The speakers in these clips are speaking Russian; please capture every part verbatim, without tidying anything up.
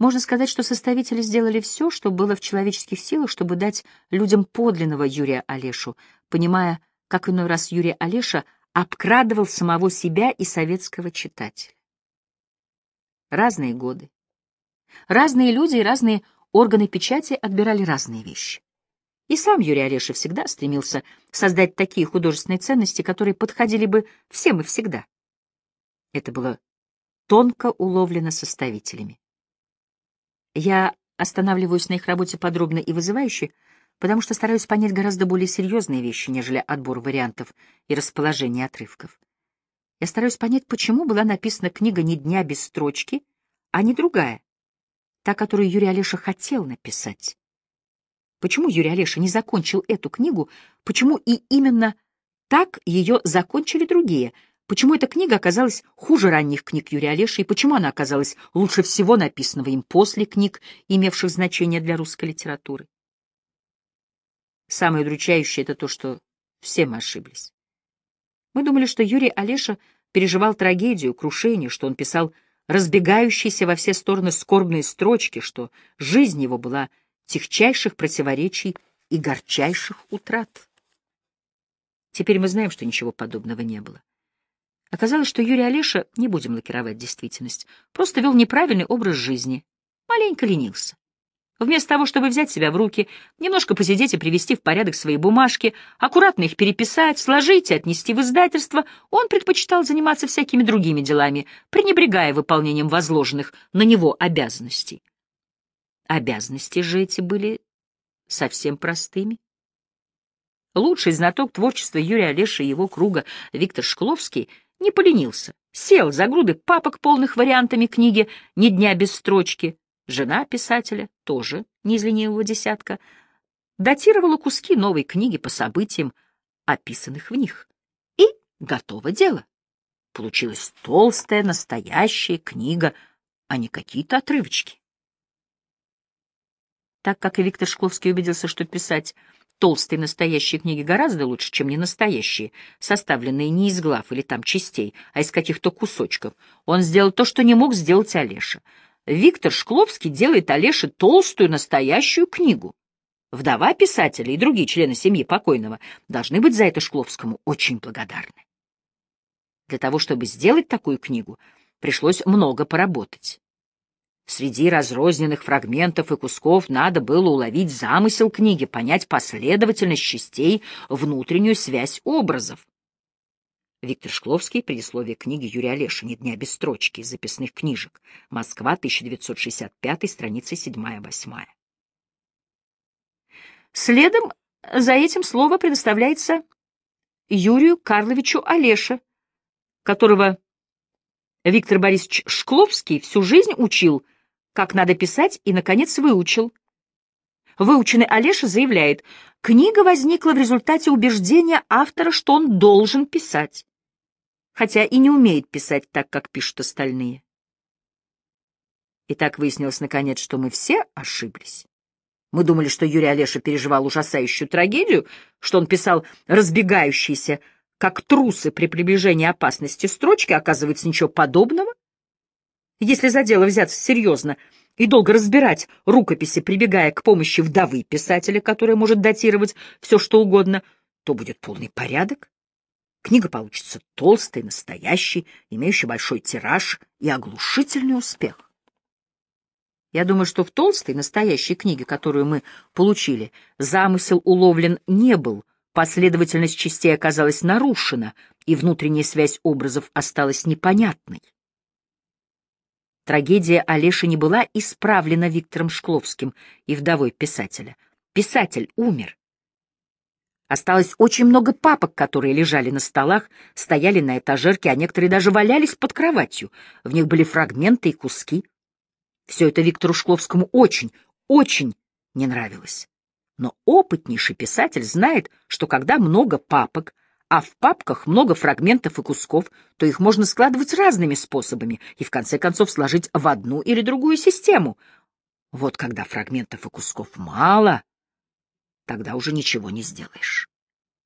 Можно сказать, что составители сделали все, что было в человеческих силах, чтобы дать людям подлинного Юрия Олешу, понимая, как иной раз Юрий Олеша обкрадывал самого себя и советского читателя. Разные годы. Разные люди и разные органы печати отбирали разные вещи. И сам Юрий Олеша всегда стремился создать такие художественные ценности, которые подходили бы всем и всегда. Это было тонко уловлено составителями. Я останавливаюсь на их работе подробно и вызывающе, потому что стараюсь понять гораздо более серьезные вещи, нежели отбор вариантов и расположение отрывков. Я стараюсь понять, почему была написана книга «Ни дня без строчки», а не другая, та, которую Юрий Олеша хотел написать. Почему Юрий Олеша не закончил эту книгу, почему и именно так ее закончили другие, почему эта книга оказалась хуже ранних книг Юрия Олеши и почему она оказалась лучше всего написанного им после книг, имевших значение для русской литературы. Самое удручающее — это то, что все мы ошиблись. Мы думали, что Юрий Олеша переживал трагедию, крушение, что он писал разбегающиеся во все стороны скорбные строчки, что жизнь его была тягчайших противоречий и горчайших утрат. Теперь мы знаем, что ничего подобного не было. Оказалось, что Юрий Олеша, не будем лакировать действительность, просто вел неправильный образ жизни, маленько ленился. Вместо того, чтобы взять себя в руки, немножко посидеть и привести в порядок свои бумажки, аккуратно их переписать, сложить и отнести в издательство, он предпочитал заниматься всякими другими делами, пренебрегая выполнением возложенных на него обязанностей. Обязанности же эти были совсем простыми. Лучший знаток творчества Юрия Олеши и его круга Виктор Шкловский не поленился, сел за груды папок, полных вариантами книги «Ни дня без строчки». Жена писателя, тоже не из ленивого десятка, датировала куски новой книги по событиям, описанных в них. И готово дело. Получилась толстая, настоящая книга, а не какие-то отрывочки. Так как и Виктор Шкловский убедился, что писать толстые настоящие книги гораздо лучше, чем ненастоящие, составленные не из глав или там частей, а из каких-то кусочков, он сделал то, что не мог сделать Олеша. Виктор Шкловский делает Олеше толстую настоящую книгу. Вдова писателя и другие члены семьи покойного должны быть за это Шкловскому очень благодарны. Для того, чтобы сделать такую книгу, пришлось много поработать. Среди разрозненных фрагментов и кусков надо было уловить замысел книги, понять последовательность частей, внутреннюю связь образов. Виктор Шкловский, предисловие книги Юрия Олеши «Ни дня без строчки» из записных книжек. Москва, тысяча девятьсот шестьдесят пятый, страницы седьмая-восьмая. Следом за этим слово предоставляется Юрию Карловичу Олеше, которого Виктор Борисович Шкловский всю жизнь учил, как надо писать, и, наконец, выучил. Выученный Олеша заявляет, книга возникла в результате убеждения автора, что он должен писать, хотя и не умеет писать так, как пишут остальные. И так выяснилось, наконец, что мы все ошиблись. Мы думали, что Юрий Олеша переживал ужасающую трагедию, что он писал разбегающиеся, как трусы при приближении опасности строчки, оказывается, ничего подобного. Если за дело взяться серьезно и долго разбирать рукописи, прибегая к помощи вдовы писателя, которая может датировать все, что угодно, то будет полный порядок. Книга получится толстой, настоящей, имеющей большой тираж и оглушительный успех. Я думаю, что в толстой, настоящей книге, которую мы получили, замысел уловлен не был, последовательность частей оказалась нарушена, и внутренняя связь образов осталась непонятной. Трагедия Олеши не была исправлена Виктором Шкловским и вдовой писателя. Писатель умер. Осталось очень много папок, которые лежали на столах, стояли на этажерке, а некоторые даже валялись под кроватью. В них были фрагменты и куски. Все это Виктору Шкловскому очень, очень не нравилось. Но опытнейший писатель знает, что когда много папок, а в папках много фрагментов и кусков, то их можно складывать разными способами и, в конце концов, сложить в одну или другую систему. Вот когда фрагментов и кусков мало, тогда уже ничего не сделаешь.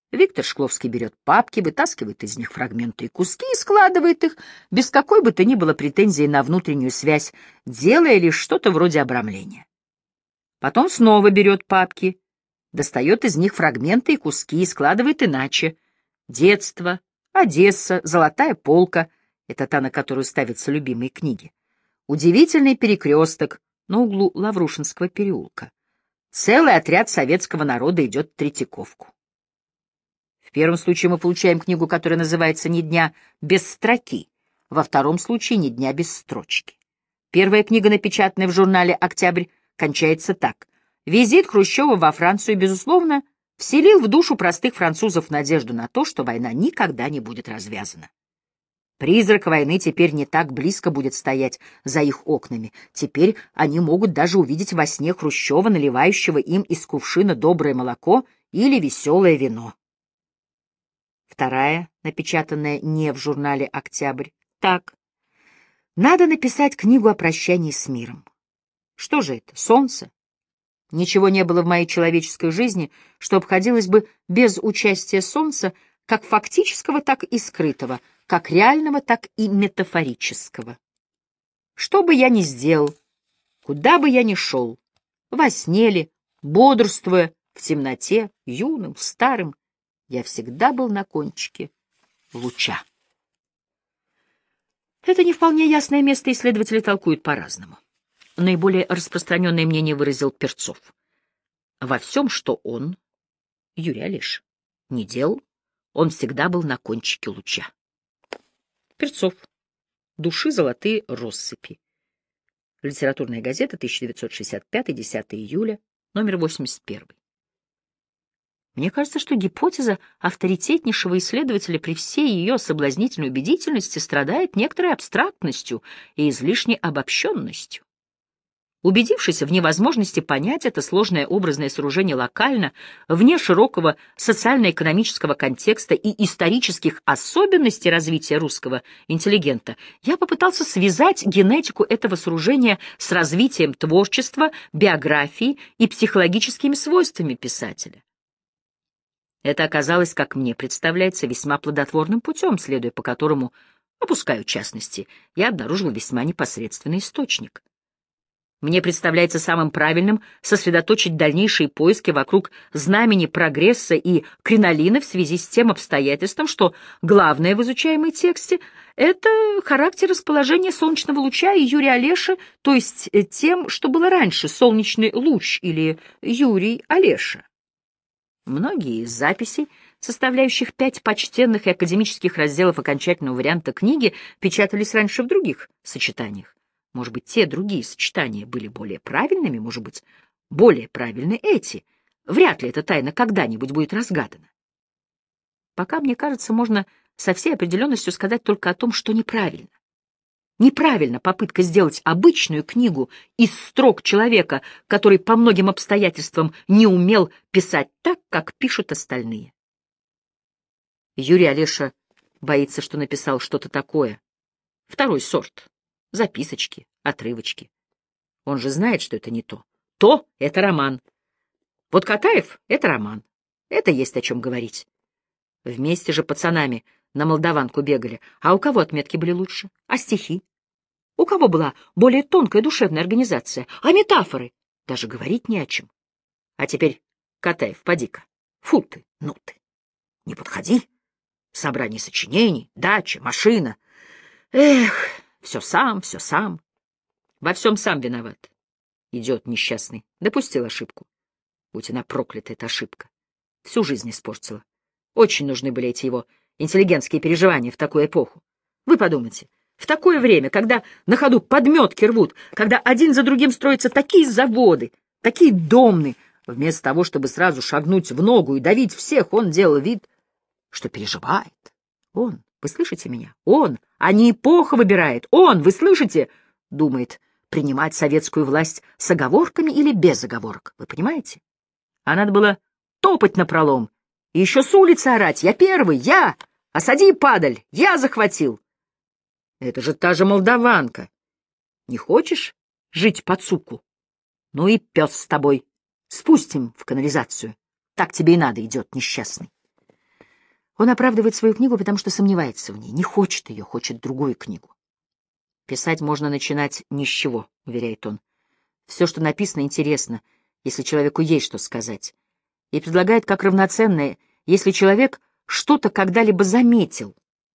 Виктор Шкловский берет папки, вытаскивает из них фрагменты и куски и складывает их, без какой бы то ни было претензии на внутреннюю связь, делая лишь что-то вроде обрамления. Потом снова берет папки, достает из них фрагменты и куски и складывает иначе. Детство, Одесса, Золотая полка — это та, на которую ставятся любимые книги. Удивительный перекресток на углу Лаврушинского переулка. Целый отряд советского народа идет в Третьяковку. В первом случае мы получаем книгу, которая называется «Ни дня без строки», во втором случае «Ни дня без строчки». Первая книга, напечатанная в журнале «Октябрь», кончается так. Визит Хрущева во Францию, безусловно, вселил в душу простых французов надежду на то, что война никогда не будет развязана. Призрак войны теперь не так близко будет стоять за их окнами. Теперь они могут даже увидеть во сне Хрущева, наливающего им из кувшина доброе молоко или веселое вино. Вторая, напечатанная не в журнале «Октябрь», так. Надо написать книгу о прощании с миром. Что же это? Солнце? Ничего не было в моей человеческой жизни, что обходилось бы без участия солнца, как фактического, так и скрытого, как реального, так и метафорического. Что бы я ни сделал, куда бы я ни шел, во сне ли, бодрствуя, в темноте, юным, старым, я всегда был на кончике луча. Это не вполне ясное место исследователи толкуют по-разному. Наиболее распространенное мнение выразил Перцов. Во всем, что он, Юрий Олеша, не делал, он всегда был на кончике луча. Перцов. Души золотые россыпи. Литературная газета, тысяча девятьсот шестьдесят пятый, десятое июля, номер восемьдесят первый. Мне кажется, что гипотеза авторитетнейшего исследователя при всей ее соблазнительной убедительности страдает некоторой абстрактностью и излишней обобщенностью. Убедившись в невозможности понять это сложное образное сооружение локально, вне широкого социально-экономического контекста и исторических особенностей развития русского интеллигента, я попытался связать генетику этого сооружения с развитием творчества, биографии и психологическими свойствами писателя. Это оказалось, как мне представляется, весьма плодотворным путем, следуя по которому, опускаю частности, я обнаружил весьма непосредственный источник. Мне представляется самым правильным сосредоточить дальнейшие поиски вокруг знамени прогресса и кринолина в связи с тем обстоятельством, что главное в изучаемой тексте — это характер расположения солнечного луча и Юрия Олеши, то есть тем, что было раньше, солнечный луч или Юрий Олеша. Многие из записей, составляющих пять почтенных и академических разделов окончательного варианта книги, печатались раньше в других сочетаниях. Может быть, те другие сочетания были более правильными, может быть, более правильны эти. Вряд ли эта тайна когда-нибудь будет разгадана. Пока, мне кажется, можно со всей определенностью сказать только о том, что неправильно. Неправильно попытка сделать обычную книгу из строк человека, который по многим обстоятельствам не умел писать так, как пишут остальные. Юрий Олеша боится, что написал что-то такое. Второй сорт. Записочки, отрывочки. Он же знает, что это не то. То — это роман. Вот Катаев — это роман. Это есть о чем говорить. Вместе же пацанами на Молдаванку бегали. А у кого отметки были лучше? А стихи? У кого была более тонкая душевная организация? А метафоры? Даже говорить не о чем. А теперь, Катаев, поди-ка. Фу ты, ну ты. Не подходи. Собрание сочинений, дача, машина. Эх, все сам, все сам. Во всем сам виноват. Идиот несчастный. Допустил ошибку. Будь она проклята, эта ошибка. Всю жизнь испортила. Очень нужны были эти его интеллигентские переживания в такую эпоху. Вы подумайте. В такое время, когда на ходу подметки рвут, когда один за другим строятся такие заводы, такие домны, вместо того, чтобы сразу шагнуть в ногу и давить всех, он делал вид, что переживает. Он, вы слышите меня? Он, а не эпоха выбирает. Он, вы слышите? Думает, принимать советскую власть с оговорками или без оговорок. Вы понимаете? А надо было топать напролом и еще с улицы орать. Я первый, я! Осади, падаль, я захватил. Это же та же Молдаванка. Не хочешь жить под суку? Ну и пес с тобой. Спустим в канализацию. Так тебе и надо, идет несчастный. Он оправдывает свою книгу, потому что сомневается в ней, не хочет ее, хочет другую книгу. «Писать можно начинать ни с чего», — уверяет он. «Все, что написано, интересно, если человеку есть что сказать». И предлагает как равноценное, если человек что-то когда-либо заметил.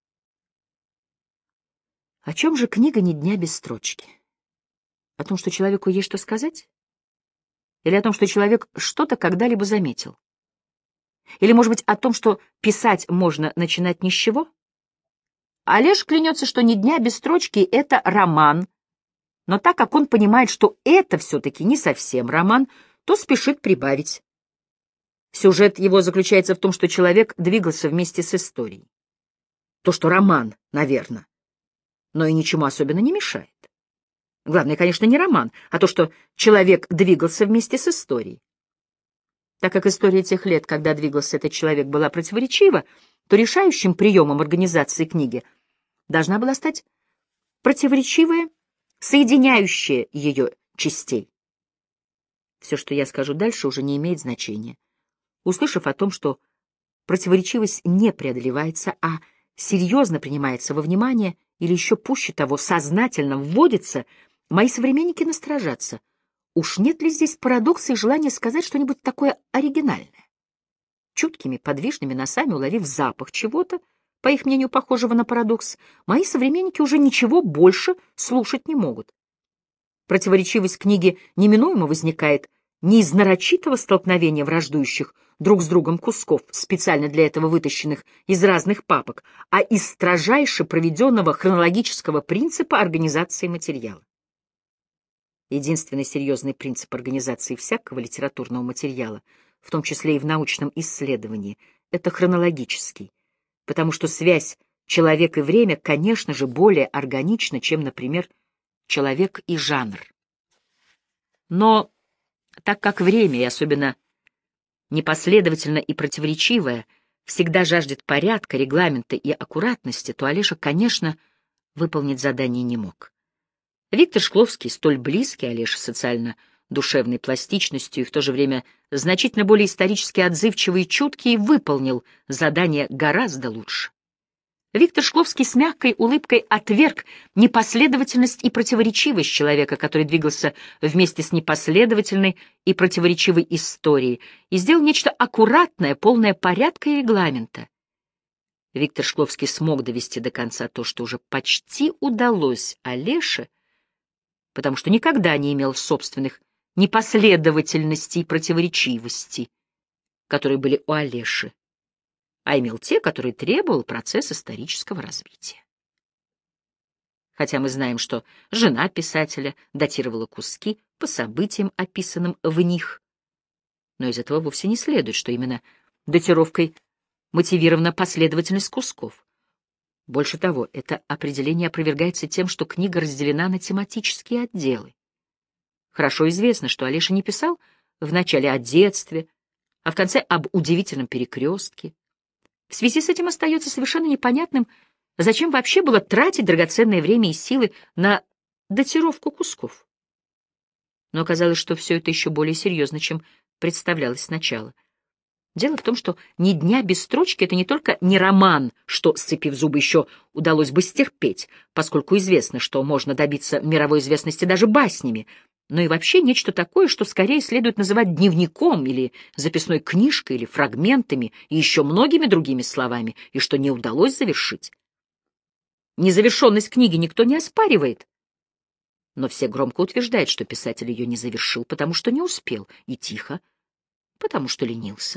О чем же книга «Ни дня без строчки»? О том, что человеку есть что сказать? Или о том, что человек что-то когда-либо заметил? Или, может быть, о том, что писать можно начинать ни с чего? Олеж клянется, что «Ни дня без строчки» — это роман, но так как он понимает, что это все-таки не совсем роман, то спешит прибавить. Сюжет его заключается в том, что человек двигался вместе с историей. То, что роман, наверное, но и ничему особенно не мешает. Главное, конечно, не роман, а то, что человек двигался вместе с историей. Так как история тех лет, когда двигался этот человек, была противоречива, то решающим приемом организации книги должна была стать противоречивая, соединяющая ее частей. Все, что я скажу дальше, уже не имеет значения. Услышав о том, что противоречивость не преодолевается, а серьезно принимается во внимание, или еще пуще того, сознательно вводится, мои современники насторожатся. Уж нет ли здесь парадокса и желания сказать что-нибудь такое оригинальное? Чуткими, подвижными носами уловив запах чего-то, по их мнению, похожего на парадокс, мои современники уже ничего больше слушать не могут. Противоречивость книги неминуемо возникает не из нарочитого столкновения враждующих друг с другом кусков, специально для этого вытащенных из разных папок, а из строжайше проведенного хронологического принципа организации материала. Единственный серьезный принцип организации всякого литературного материала, в том числе и в научном исследовании, это хронологический, потому что связь человек и время, конечно же, более органична, чем, например, человек и жанр. Но так как время, и особенно непоследовательно и противоречивое, всегда жаждет порядка, регламента и аккуратности, то Олеша, конечно, выполнить задание не мог. Виктор Шкловский, столь близкий Олеше социально-душевной пластичностью и в то же время значительно более исторически отзывчивый и чуткий, выполнил задание гораздо лучше. Виктор Шкловский с мягкой улыбкой отверг непоследовательность и противоречивость человека, который двигался вместе с непоследовательной и противоречивой историей, и сделал нечто аккуратное, полное порядка и регламента. Виктор Шкловский смог довести до конца то, что уже почти удалось Олеше, потому что никогда не имел собственных непоследовательностей и противоречивостей, которые были у Олеши, а имел те, которые требовал процесс исторического развития. Хотя мы знаем, что жена писателя датировала куски по событиям, описанным в них, но из этого вовсе не следует, что именно датировкой мотивирована последовательность кусков. Больше того, это определение опровергается тем, что книга разделена на тематические отделы. Хорошо известно, что Олеша не писал вначале о детстве, а в конце об удивительном перекрестке. В связи с этим остается совершенно непонятным, зачем вообще было тратить драгоценное время и силы на датировку кусков. Но оказалось, что все это еще более серьезно, чем представлялось сначала. Дело в том, что «Ни дня без строчки» — это не только не роман, что, сцепив зубы, еще удалось бы стерпеть, поскольку известно, что можно добиться мировой известности даже баснями, но и вообще нечто такое, что скорее следует называть дневником или записной книжкой или фрагментами и еще многими другими словами, и что не удалось завершить. Незавершенность книги никто не оспаривает, но все громко утверждают, что писатель ее не завершил, потому что не успел, и тихо, потому что ленился.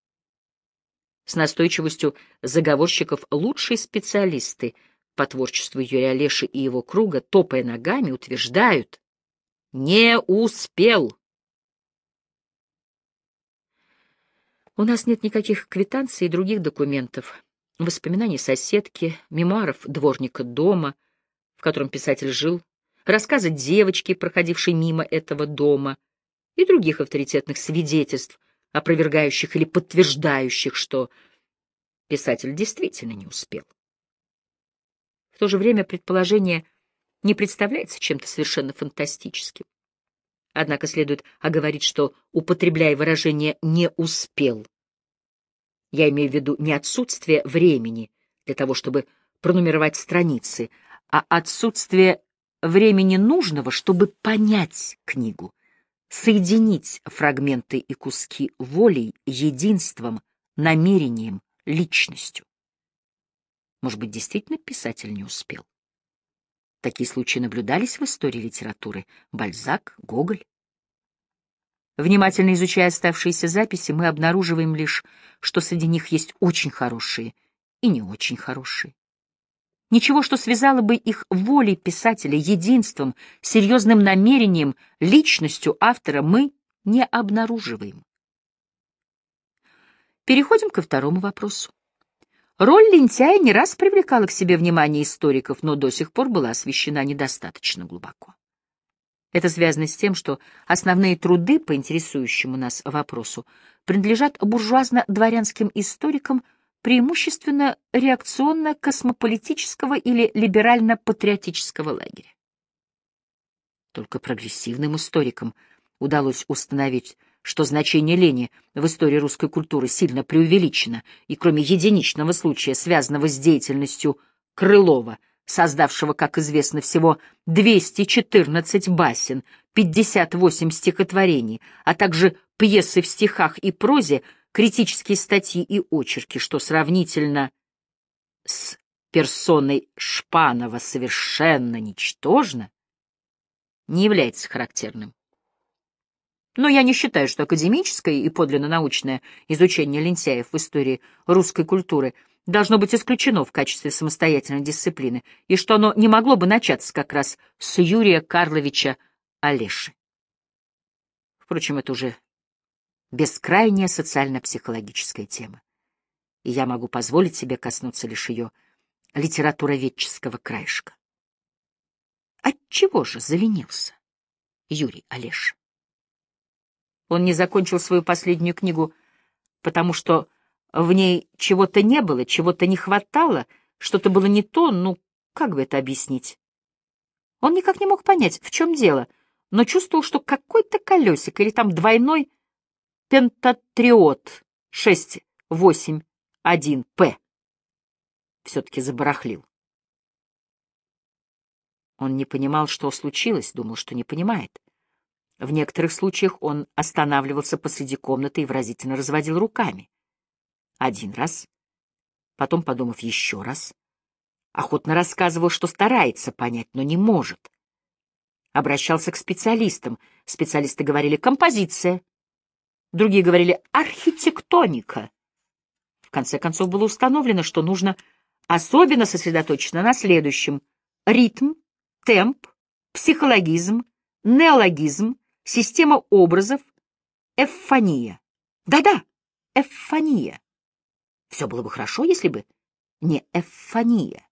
С настойчивостью заговорщиков лучшие специалисты по творчеству Юрия Олеши и его круга, топая ногами, утверждают: «Не успел». У нас нет никаких квитанций и других документов, воспоминаний соседки, мемуаров дворника дома, в котором писатель жил, рассказа девочки, проходившей мимо этого дома, и других авторитетных свидетельств, опровергающих или подтверждающих, что писатель действительно не успел. В то же время предположение не представляется чем-то совершенно фантастическим. Однако следует оговорить, что, употребляя выражение «не успел», Я имею в виду не отсутствие времени для того, чтобы пронумеровать страницы, а отсутствие времени нужного, чтобы понять книгу, соединить фрагменты и куски волей, единством, намерением, личностью. Может быть, действительно писатель не успел? Такие случаи наблюдались в истории литературы. Бальзак, Гоголь. Внимательно изучая оставшиеся записи, мы обнаруживаем лишь, что среди них есть очень хорошие и не очень хорошие. Ничего, что связало бы их волей писателя, единством, серьезным намерением, личностью автора, мы не обнаруживаем. Переходим ко второму вопросу. Роль лентяя не раз привлекала к себе внимание историков, но до сих пор была освещена недостаточно глубоко. Это связано с тем, что основные труды по интересующему нас вопросу принадлежат буржуазно-дворянским историкам преимущественно реакционно-космополитического или либерально-патриотического лагеря. Только прогрессивным историкам удалось установить, что значение лени в истории русской культуры сильно преувеличено, и кроме единичного случая, связанного с деятельностью Крылова, создавшего, как известно, всего двести четырнадцать басен, пятьдесят восемь стихотворений, а также пьесы в стихах и прозе, критические статьи и очерки, что сравнительно с персоной Шпанова совершенно ничтожно, не является характерным. Но я не считаю, что академическое и подлинно научное изучение лентяев в истории русской культуры должно быть исключено в качестве самостоятельной дисциплины, и что оно не могло бы начаться как раз с Юрия Карловича Олеши. Впрочем, это уже бескрайняя социально-психологическая тема, и я могу позволить себе коснуться лишь ее литературоведческого краешка. Отчего же заленился Юрий Олеша? Он не закончил свою последнюю книгу, потому что в ней чего-то не было, чего-то не хватало, что-то было не то, ну, как бы это объяснить? Он никак не мог понять, в чем дело, но чувствовал, что какой-то колесик или там двойной пентатриот шесть восемь один П все-таки забарахлил. Он не понимал, что случилось, думал, что не понимает. В некоторых случаях он останавливался посреди комнаты и выразительно разводил руками. Один раз, потом, подумав еще раз, охотно рассказывал, что старается понять, но не может. Обращался к специалистам. Специалисты говорили «композиция», другие говорили «архитектоника». В конце концов было установлено, что нужно особенно сосредоточиться на следующем: ритм, темп, психологизм, неологизм, система образов, эвфония. Да-да, эвфония. Все было бы хорошо, если бы не эвфония.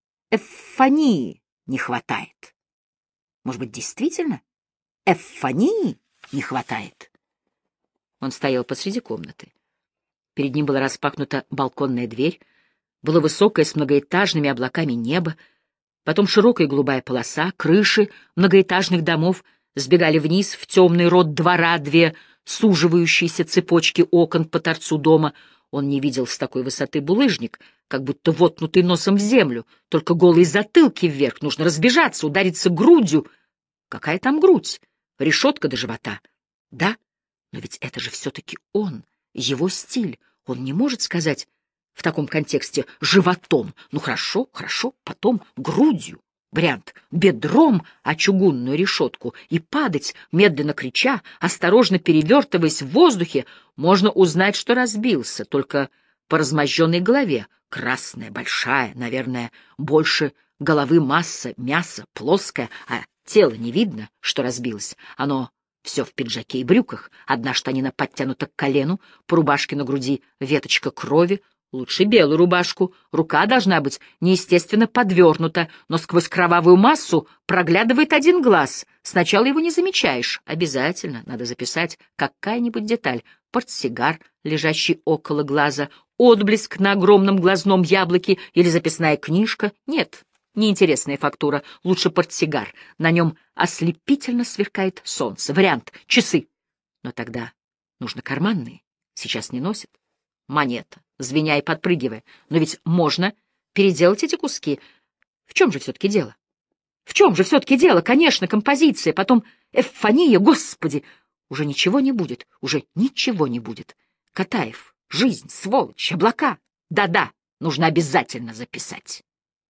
Эвфонии не хватает. Может быть, действительно эвфонии не хватает? Он стоял посреди комнаты. Перед ним была распахнута балконная дверь, было высокое с многоэтажными облаками небо, потом широкая голубая полоса, крыши многоэтажных домов сбегали вниз в темный рот двора, две суживающиеся цепочки окон по торцу дома. Он не видел с такой высоты булыжник, как будто воткнутый носом в землю, только голые затылки вверх, нужно разбежаться, удариться грудью. Какая там грудь? Решетка до живота. Да, но ведь это же все-таки он, его стиль. Он не может сказать в таком контексте животом. Ну хорошо, хорошо, потом грудью. Вариант бедром о чугунную решетку и падать, медленно крича, осторожно перевертываясь в воздухе, можно узнать, что разбился, только по размозженной голове, красная, большая, наверное, больше головы масса, мясо, плоское, а тело не видно, что разбилось. Оно все в пиджаке и брюках, одна штанина подтянута к колену, по рубашке на груди веточка крови. Лучше белую рубашку, рука должна быть неестественно подвернута, но сквозь кровавую массу проглядывает один глаз. Сначала его не замечаешь. Обязательно надо записать какая-нибудь деталь. Портсигар, лежащий около глаза, отблеск на огромном глазном яблоке или записная книжка. Нет, неинтересная фактура. Лучше портсигар. На нем ослепительно сверкает солнце. Вариант — часы. Но тогда нужно карманные. Сейчас не носят. монета, звеня и подпрыгивая. Но ведь можно переделать эти куски. В чем же все-таки дело? В чем же все-таки дело? Конечно, композиция, потом эвфония, господи! Уже ничего не будет, уже ничего не будет. Катаев, жизнь, сволочь, облака. Да-да, нужно обязательно записать.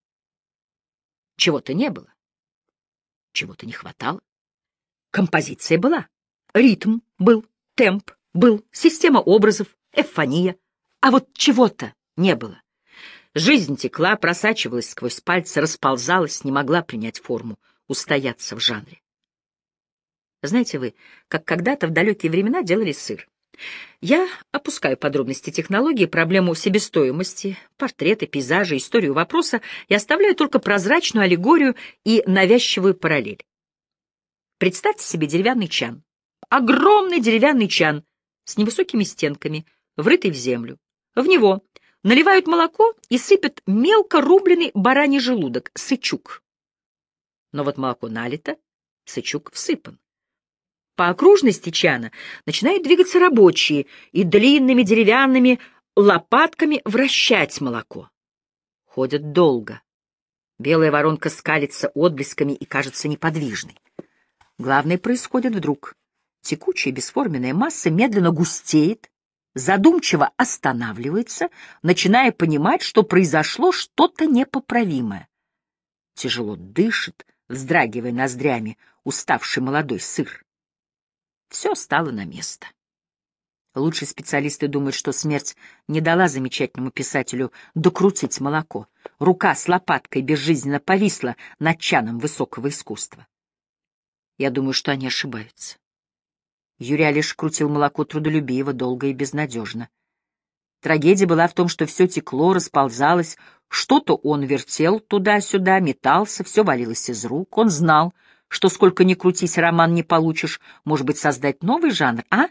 Чего-то не было, чего-то не хватало. Композиция была, ритм был, темп был, система образов, эвфония. А вот чего-то не было. Жизнь текла, просачивалась сквозь пальцы, расползалась, не могла принять форму, устояться в жанре. Знаете вы, как когда-то в далекие времена делали сыр. Я опускаю подробности технологии, проблему себестоимости, портреты, пейзажи, историю вопроса и оставляю только прозрачную аллегорию и навязчивую параллель. Представьте себе деревянный чан. Огромный деревянный чан с невысокими стенками, врытый в землю. В него наливают молоко и сыпят мелко рубленый бараний желудок, сычук. Но вот молоко налито, сычук всыпан. По окружности чана начинают двигаться рабочие и длинными деревянными лопатками вращать молоко. Ходят долго. Белая воронка скалится отблесками и кажется неподвижной. Главное происходит вдруг. Текучая бесформенная масса медленно густеет, задумчиво останавливается, начиная понимать, что произошло что-то непоправимое. Тяжело дышит, вздрагивая ноздрями, уставший молодой сыр. Все стало на место. Лучшие специалисты думают, что смерть не дала замечательному писателю докрутить молоко. Рука с лопаткой безжизненно повисла над чаном высокого искусства. Я думаю, что они ошибаются. Юрий Алиш крутил молоко трудолюбиво, долго и безнадежно. Трагедия была в том, что все текло, расползалось, что-то он вертел туда-сюда, метался, все валилось из рук. Он знал, что сколько ни крутись, роман не получишь, может быть, создать новый жанр, а?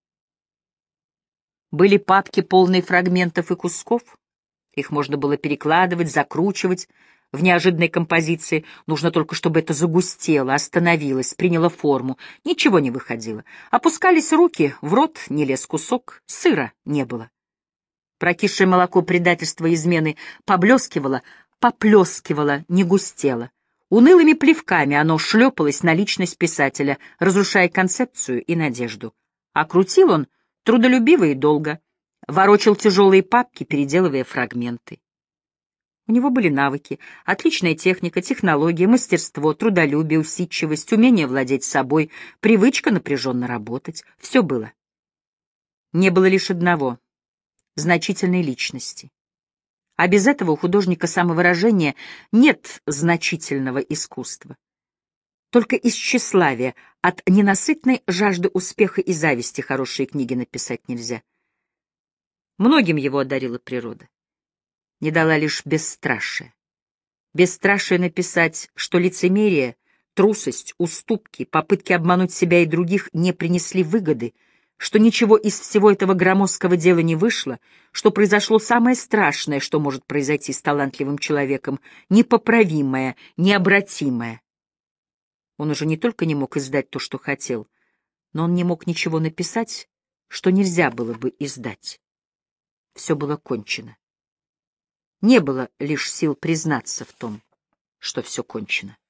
Были папки, полные фрагментов и кусков. Их можно было перекладывать, закручивать в неожиданной композиции. Нужно только, чтобы это загустело, остановилось, приняло форму. Ничего не выходило. Опускались руки, в рот не лез кусок, сыра не было. Прокисшее молоко предательства и измены поблескивало, поплескивало, не густело. Унылыми плевками оно шлепалось на личность писателя, разрушая концепцию и надежду. А крутил он трудолюбиво и долго, ворочал тяжелые папки, переделывая фрагменты. У него были навыки, отличная техника, технология, мастерство, трудолюбие, усидчивость, умение владеть собой, привычка напряженно работать. Все было. Не было лишь одного — значительной личности. А без этого у художника самовыражения нет значительного искусства. Только из тщеславия, от ненасытной жажды успеха и зависти хорошие книги написать нельзя. Многим его одарила природа. Не дала лишь бесстрашие. Бесстрашие написать, что лицемерие, трусость, уступки, попытки обмануть себя и других не принесли выгоды, что ничего из всего этого громоздкого дела не вышло, что произошло самое страшное, что может произойти с талантливым человеком, непоправимое, необратимое. Он уже не только не мог издать то, что хотел, но он не мог ничего написать, что нельзя было бы издать. Все было кончено. Не было лишь сил признаться в том, что все кончено.